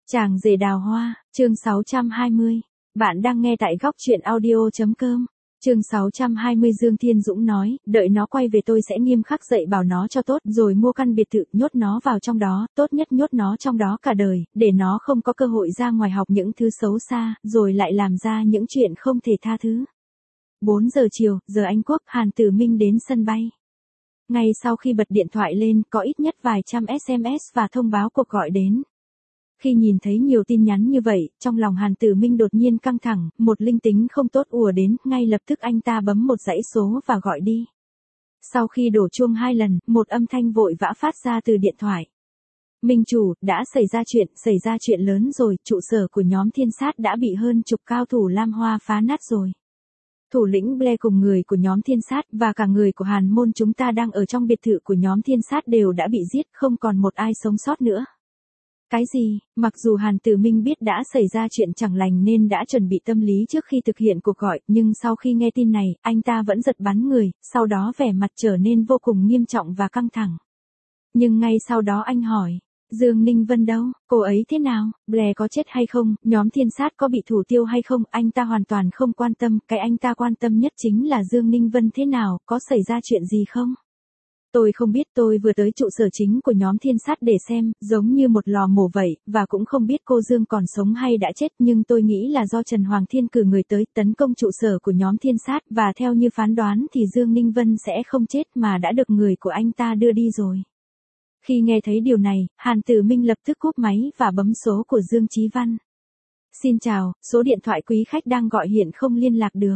Chàng rể đào hoa, chương 620. Bạn đang nghe tại góc truyện audio.com. Chương 620 Dương Thiên Dũng nói, đợi nó quay về tôi sẽ nghiêm khắc dạy bảo nó cho tốt, rồi mua căn biệt thự, nhốt nó vào trong đó, tốt nhất nhốt nó trong đó cả đời, để nó không có cơ hội ra ngoài học những thứ xấu xa, rồi lại làm ra những chuyện không thể tha thứ. 4 giờ chiều, giờ Anh Quốc, Hàn Tử Minh đến sân bay. Ngay sau khi bật điện thoại lên, có ít nhất vài trăm SMS và thông báo cuộc gọi đến. Khi nhìn thấy nhiều tin nhắn như vậy, trong lòng Hàn Tử Minh đột nhiên căng thẳng, một linh tính không tốt ùa đến, ngay lập tức anh ta bấm một dãy số và gọi đi. Sau khi đổ chuông 2 lần, một âm thanh vội vã phát ra từ điện thoại. Minh chủ, đã xảy ra chuyện lớn rồi, trụ sở của nhóm Thiên Sát đã bị hơn chục cao thủ Lam Hoa phá nát rồi. Thủ lĩnh Blair cùng người của nhóm Thiên Sát và cả người của Hàn Môn chúng ta đang ở trong biệt thự của nhóm Thiên Sát đều đã bị giết, không còn một ai sống sót nữa. Cái gì? Mặc dù Hàn Tử Minh biết đã xảy ra chuyện chẳng lành nên đã chuẩn bị tâm lý trước khi thực hiện cuộc gọi, nhưng sau khi nghe tin này, anh ta vẫn giật bắn người, sau đó vẻ mặt trở nên vô cùng nghiêm trọng và căng thẳng. Nhưng ngay sau đó anh hỏi, Dương Ninh Vân đâu? Cô ấy thế nào? Blair có chết hay không? Nhóm Thiên Sát có bị thủ tiêu hay không? Anh ta hoàn toàn không quan tâm, cái anh ta quan tâm nhất chính là Dương Ninh Vân thế nào, có xảy ra chuyện gì không? Tôi không biết, tôi vừa tới trụ sở chính của nhóm Thiên Sát để xem, giống như một lò mổ vậy, và cũng không biết cô Dương còn sống hay đã chết, nhưng tôi nghĩ là do Trần Hoàng Thiên cử người tới tấn công trụ sở của nhóm Thiên Sát, và theo như phán đoán thì Dương Ninh Vân sẽ không chết mà đã được người của anh ta đưa đi rồi. Khi nghe thấy điều này, Hàn Tử Minh lập tức cúp máy và bấm số của Dương Chí Văn. Xin chào, số điện thoại quý khách đang gọi hiện không liên lạc được.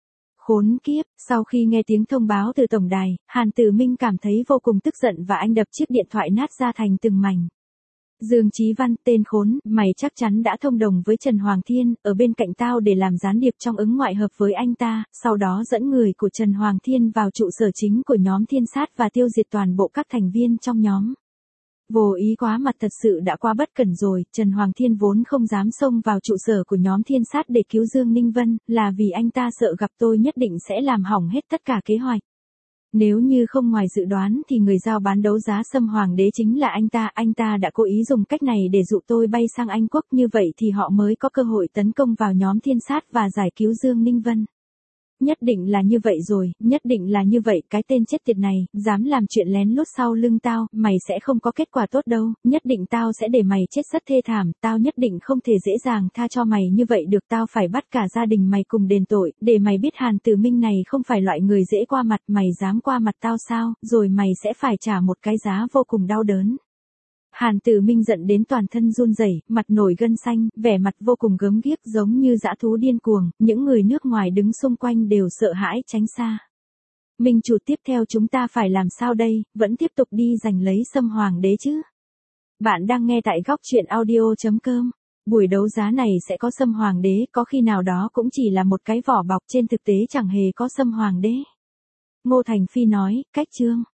Khốn kiếp, sau khi nghe tiếng thông báo từ tổng đài, Hàn Tử Minh cảm thấy vô cùng tức giận và anh đập chiếc điện thoại nát ra thành từng mảnh. Dương Chí Văn, tên khốn, mày chắc chắn đã thông đồng với Trần Hoàng Thiên, ở bên cạnh tao để làm gián điệp trong ứng ngoại hợp với anh ta, sau đó dẫn người của Trần Hoàng Thiên vào trụ sở chính của nhóm Thiên Sát và tiêu diệt toàn bộ các thành viên trong nhóm. Vô ý quá mặt thật sự đã quá bất cẩn rồi, Trần Hoàng Thiên vốn không dám xông vào trụ sở của nhóm Thiên Sát để cứu Dương Ninh Vân, là vì anh ta sợ gặp tôi nhất định sẽ làm hỏng hết tất cả kế hoạch. Nếu như không ngoài dự đoán thì người giao bán đấu giá Sâm Hoàng Đế chính là anh ta đã cố ý dùng cách này để dụ tôi bay sang Anh Quốc, như vậy thì họ mới có cơ hội tấn công vào nhóm Thiên Sát và giải cứu Dương Ninh Vân. Nhất định là như vậy rồi, nhất định là như vậy, cái tên chết tiệt này, dám làm chuyện lén lút sau lưng tao, mày sẽ không có kết quả tốt đâu, nhất định tao sẽ để mày chết rất thê thảm, tao nhất định không thể dễ dàng tha cho mày như vậy được, tao phải bắt cả gia đình mày cùng đền tội, để mày biết Hàn Tử Minh này không phải loại người dễ qua mặt, mày dám qua mặt tao sao, rồi mày sẽ phải trả một cái giá vô cùng đau đớn. Hàn Tử Minh giận đến toàn thân run rẩy, mặt nổi gân xanh, vẻ mặt vô cùng gớm ghiếc giống như dã thú điên cuồng, những người nước ngoài đứng xung quanh đều sợ hãi tránh xa. Minh chủ, tiếp theo chúng ta phải làm sao đây, vẫn tiếp tục đi giành lấy Sâm Hoàng Đế chứ? Bạn đang nghe tại góc truyện audio.com. Buổi đấu giá này sẽ có Sâm Hoàng Đế, có khi nào đó cũng chỉ là một cái vỏ bọc, trên thực tế chẳng hề có Sâm Hoàng Đế. Ngô Thành Phi nói, cách chương.